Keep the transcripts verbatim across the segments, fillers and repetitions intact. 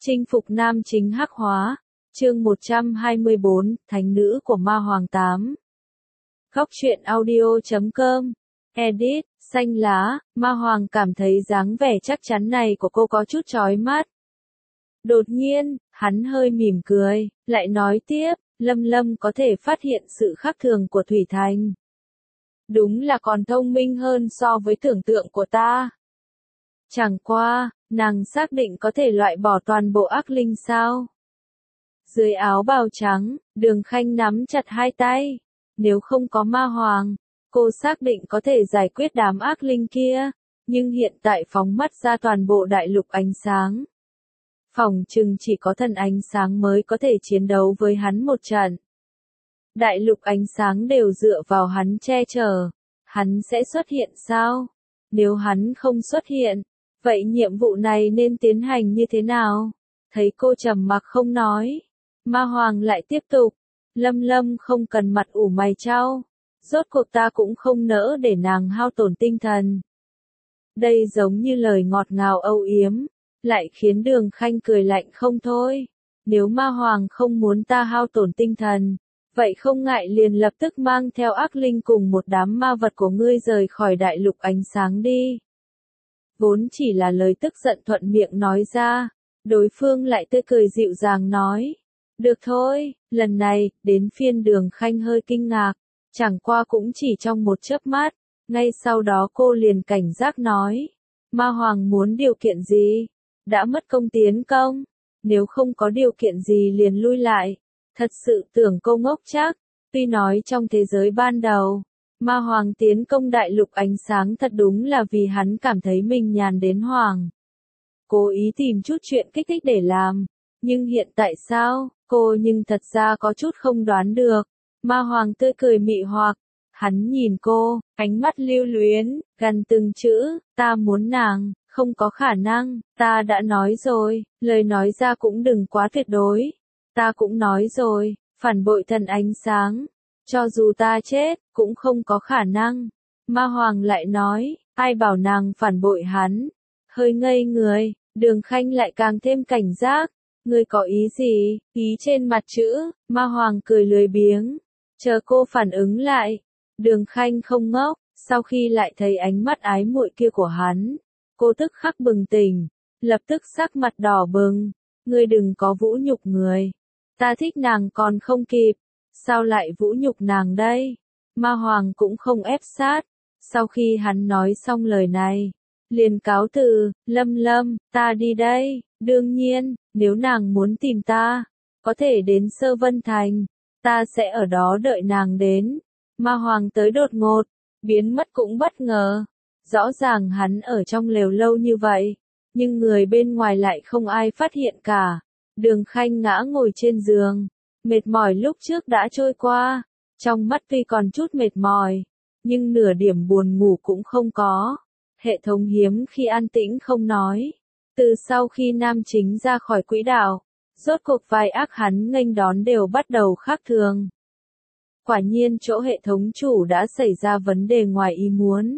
Chinh phục nam chính hắc hóa, chương một trăm hai mươi bốn, Thánh nữ của Ma Hoàng tám. Góc truyện audio chấm com, edit, xanh lá, Ma Hoàng cảm thấy dáng vẻ chắc chắn này của cô có chút chói mắt. Đột nhiên, hắn hơi mỉm cười, lại nói tiếp, Lâm Lâm có thể phát hiện sự khác thường của Thủy Thành. Đúng là còn thông minh hơn so với tưởng tượng của ta. Chẳng qua, nàng xác định có thể loại bỏ toàn bộ ác linh sao? Dưới áo bào trắng, Đường Khanh nắm chặt hai tay. Nếu không có Ma Hoàng, cô xác định có thể giải quyết đám ác linh kia, nhưng hiện tại phóng mắt ra toàn bộ đại lục ánh sáng. Phỏng chừng chỉ có thần ánh sáng mới có thể chiến đấu với hắn một trận. Đại lục ánh sáng đều dựa vào hắn che chở. Hắn sẽ xuất hiện sao? Nếu hắn không xuất hiện, vậy nhiệm vụ này nên tiến hành như thế nào? Thấy cô trầm mặc không nói, Ma Hoàng lại tiếp tục, Lâm Lâm không cần mặt ủ mày chau, rốt cuộc ta cũng không nỡ để nàng hao tổn tinh thần. Đây giống như lời ngọt ngào âu yếm, lại khiến Đường Khanh cười lạnh không thôi. Nếu Ma Hoàng không muốn ta hao tổn tinh thần, vậy không ngại liền lập tức mang theo ác linh cùng một đám ma vật của ngươi rời khỏi đại lục ánh sáng đi. Vốn chỉ là lời tức giận thuận miệng nói ra, đối phương lại tươi cười dịu dàng nói. Được thôi, lần này, đến phiên Đường Khanh hơi kinh ngạc, chẳng qua cũng chỉ trong một chớp mắt, ngay sau đó cô liền cảnh giác nói. Ma Hoàng muốn điều kiện gì? Đã mất công tiến công, nếu không có điều kiện gì liền lui lại. Thật sự tưởng cô ngốc chắc, tuy nói trong thế giới ban đầu, Ma Hoàng tiến công đại lục ánh sáng thật đúng là vì hắn cảm thấy mình nhàn đến hoảng. Cố ý tìm chút chuyện kích thích để làm, nhưng hiện tại sao, cô nhưng thật ra có chút không đoán được. Ma Hoàng tươi cười mị hoặc, hắn nhìn cô, ánh mắt lưu luyến, gần từng chữ, ta muốn nàng, không có khả năng, ta đã nói rồi, lời nói ra cũng đừng quá tuyệt đối. Ta cũng nói rồi, phản bội thần ánh sáng, cho dù ta chết, cũng không có khả năng. Ma Hoàng lại nói, ai bảo nàng phản bội hắn. Hơi ngây người, Đường Khanh lại càng thêm cảnh giác. Ngươi có ý gì? Ý trên mặt chữ, Ma Hoàng cười lười biếng. Chờ cô phản ứng lại. Đường Khanh không ngốc, sau khi lại thấy ánh mắt ái muội kia của hắn, cô tức khắc bừng tỉnh, lập tức sắc mặt đỏ bừng. Ngươi đừng có vũ nhục người. Ta thích nàng còn không kịp, sao lại vũ nhục nàng đây? Ma Hoàng cũng không ép sát. Sau khi hắn nói xong lời này, liền cáo từ, Lâm Lâm, ta đi đây. Đương nhiên, nếu nàng muốn tìm ta, có thể đến Sơ Vân Thành, ta sẽ ở đó đợi nàng đến. Ma Hoàng tới đột ngột, biến mất cũng bất ngờ. Rõ ràng hắn ở trong lều lâu như vậy, nhưng người bên ngoài lại không ai phát hiện cả. Đường Khanh ngã ngồi trên giường, mệt mỏi lúc trước đã trôi qua, trong mắt tuy còn chút mệt mỏi, nhưng nửa điểm buồn ngủ cũng không có. Hệ thống hiếm khi an tĩnh không nói. Từ sau khi nam chính ra khỏi quỹ đạo, rốt cuộc vài ác hắn nghênh đón đều bắt đầu khác thường. Quả nhiên chỗ hệ thống chủ đã xảy ra vấn đề ngoài ý muốn.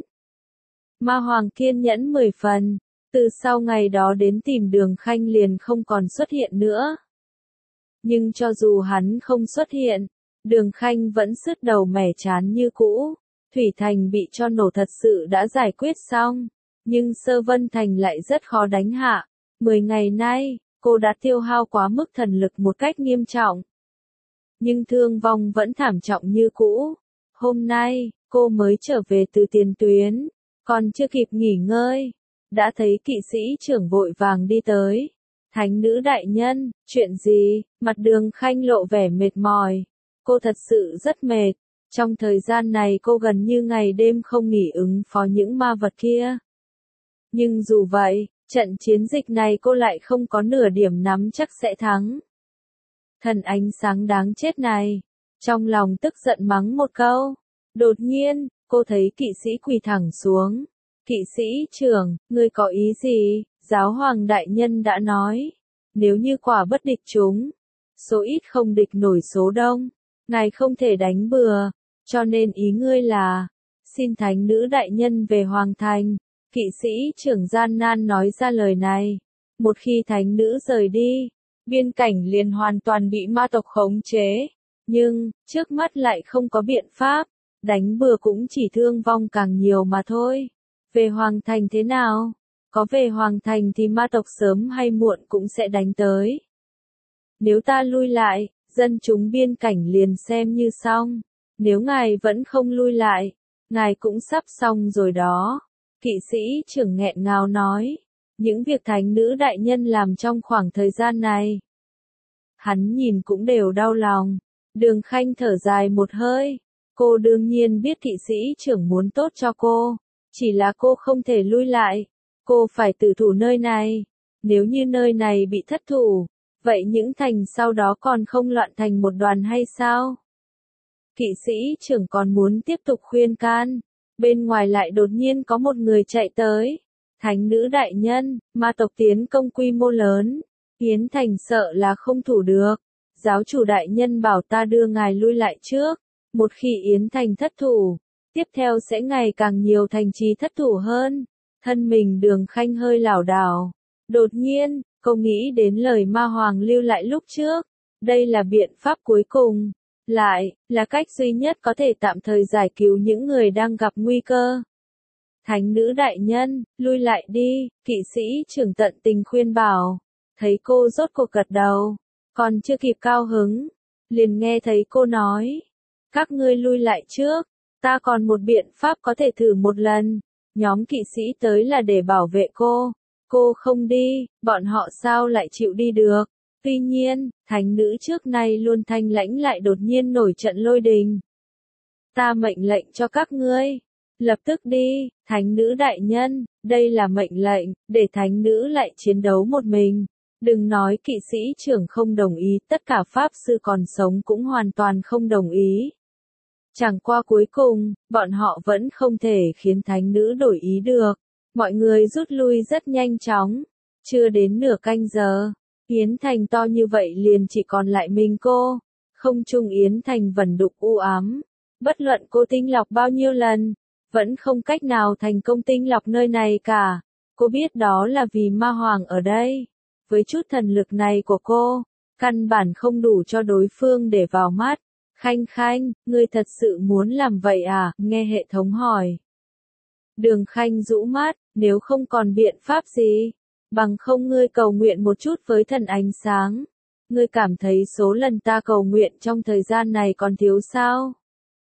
Ma Hoàng kiên nhẫn mười phần. Từ sau ngày đó đến tìm Đường Khanh liền không còn xuất hiện nữa. Nhưng cho dù hắn không xuất hiện, Đường Khanh vẫn sứt đầu mẻ chán như cũ. Thủy Thành bị cho nổ thật sự đã giải quyết xong, nhưng Sơ Vân Thành lại rất khó đánh hạ. Mười ngày nay, cô đã tiêu hao quá mức thần lực một cách nghiêm trọng. Nhưng thương vong vẫn thảm trọng như cũ. Hôm nay, cô mới trở về từ tiền tuyến, còn chưa kịp nghỉ ngơi, đã thấy kỵ sĩ trưởng vội vàng đi tới. Thánh nữ đại nhân, chuyện gì? Mặt Đường Khanh lộ vẻ mệt mỏi. Cô thật sự rất mệt. Trong thời gian này cô gần như ngày đêm không nghỉ ứng phó những ma vật kia. Nhưng dù vậy, trận chiến dịch này cô lại không có nửa điểm nắm chắc sẽ thắng. Thần ánh sáng đáng chết này. Trong lòng tức giận mắng một câu. Đột nhiên, cô thấy kỵ sĩ quỳ thẳng xuống. Kỵ sĩ trưởng, ngươi có ý gì? Giáo hoàng đại nhân đã nói, nếu như quả bất địch chúng, số ít không địch nổi số đông, ngài không thể đánh bừa, cho nên ý ngươi là, xin thánh nữ đại nhân về hoàng thành. Kỵ sĩ trưởng gian nan nói ra lời này, Một khi thánh nữ rời đi, biên cảnh liền hoàn toàn bị ma tộc khống chế. Nhưng, trước mắt lại không có biện pháp, đánh bừa cũng chỉ thương vong càng nhiều mà thôi. Về Hoàng Thành thế nào? Có về Hoàng Thành thì ma tộc sớm hay muộn cũng sẽ đánh tới. Nếu ta lui lại, dân chúng biên cảnh liền xem như xong. Nếu ngài vẫn không lui lại, ngài cũng sắp xong rồi đó. Kỵ sĩ trưởng nghẹn ngào nói, những việc thánh nữ đại nhân làm trong khoảng thời gian này. Hắn nhìn cũng đều đau lòng. Đường Khanh thở dài một hơi. Cô đương nhiên biết kỵ sĩ trưởng muốn tốt cho cô. Chỉ là cô không thể lui lại. Cô phải tử thủ nơi này. Nếu như nơi này bị thất thủ, vậy những thành sau đó còn không loạn thành một đoàn hay sao? Kỵ sĩ trưởng còn muốn tiếp tục khuyên can. Bên ngoài lại đột nhiên có một người chạy tới. Thánh nữ đại nhân, ma tộc tiến công quy mô lớn. Yến Thành sợ là không thủ được. Giáo chủ đại nhân bảo ta đưa ngài lui lại trước. Một khi Yến Thành thất thủ, tiếp theo sẽ ngày càng nhiều thành trì thất thủ hơn. Thân mình Đường Khanh hơi lảo đảo. Đột nhiên, cô nghĩ đến lời ma hoàng lưu lại lúc trước. Đây là biện pháp cuối cùng. Lại, là cách duy nhất có thể tạm thời giải cứu những người đang gặp nguy cơ. Thánh nữ đại nhân, lui lại đi, kỵ sĩ trưởng tận tình khuyên bảo. Thấy cô rốt cuộc gật đầu, còn chưa kịp cao hứng, liền nghe thấy cô nói. Các ngươi lui lại trước, ta còn một biện pháp có thể thử một lần. Nhóm kỵ sĩ tới là để bảo vệ cô. Cô không đi, bọn họ sao lại chịu đi được. Tuy nhiên, thánh nữ trước nay luôn thanh lãnh lại đột nhiên nổi trận lôi đình. Ta mệnh lệnh cho các ngươi. Lập tức đi, thánh nữ đại nhân, đây là mệnh lệnh, để thánh nữ lại chiến đấu một mình. Đừng nói kỵ sĩ trưởng không đồng ý, tất cả pháp sư còn sống cũng hoàn toàn không đồng ý. Chẳng qua cuối cùng, bọn họ vẫn không thể khiến thánh nữ đổi ý được. Mọi người rút lui rất nhanh chóng. Chưa đến nửa canh giờ, Yến Thành to như vậy liền chỉ còn lại mình cô. Không trung Yến Thành vẩn đục u ám. Bất luận cô tinh lọc bao nhiêu lần, vẫn không cách nào thành công tinh lọc nơi này cả. Cô biết đó là vì ma hoàng ở đây. Với chút thần lực này của cô, căn bản không đủ cho đối phương để vào mắt. Khanh Khanh, ngươi thật sự muốn làm vậy à? Nghe hệ thống hỏi. Đường Khanh rũ mắt, nếu không còn biện pháp gì, bằng không ngươi cầu nguyện một chút với thần ánh sáng. Ngươi cảm thấy số lần ta cầu nguyện trong thời gian này còn thiếu sao?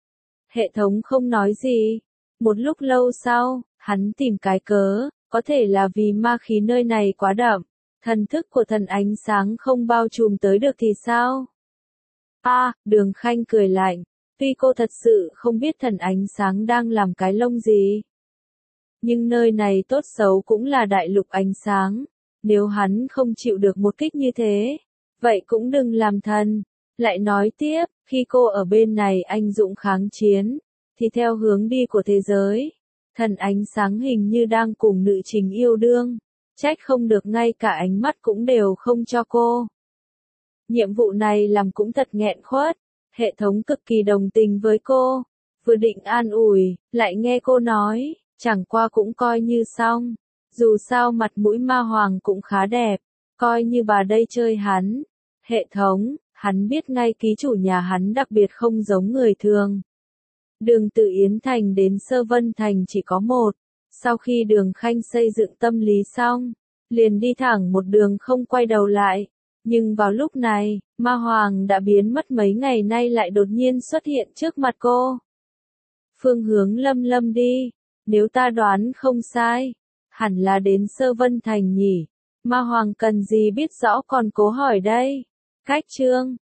Hệ thống không nói gì. Một lúc lâu sau, hắn tìm cái cớ, có thể là vì ma khí nơi này quá đậm. Thần thức của thần ánh sáng không bao trùm tới được thì sao? A, à, Đường Khanh cười lạnh, tuy cô thật sự không biết thần ánh sáng đang làm cái lông gì. Nhưng nơi này tốt xấu cũng là đại lục ánh sáng, nếu hắn không chịu được một kích như thế, vậy cũng đừng làm thần. Lại nói tiếp, khi cô ở bên này anh dũng kháng chiến, thì theo hướng đi của thế giới, thần ánh sáng hình như đang cùng nữ chính yêu đương. Trách không được ngay cả ánh mắt cũng đều không cho cô. Nhiệm vụ này làm cũng thật nghẹn khuất. Hệ thống cực kỳ đồng tình với cô. Vừa định an ủi, lại nghe cô nói, chẳng qua cũng coi như xong. Dù sao mặt mũi ma hoàng cũng khá đẹp. Coi như bà đây chơi hắn. Hệ thống, hắn biết ngay ký chủ nhà hắn đặc biệt không giống người thường. Đường từ Yến Thành đến Sơ Vân Thành chỉ có một. Sau khi Đường Khanh xây dựng tâm lý xong, liền đi thẳng một đường không quay đầu lại. Nhưng vào lúc này, ma hoàng đã biến mất mấy ngày nay lại đột nhiên xuất hiện trước mặt cô. Phương hướng Lâm Lâm đi, nếu ta đoán không sai, hẳn là đến Sơ Vân Thành nhỉ. Ma hoàng cần gì biết rõ còn cố hỏi đây. Cách chương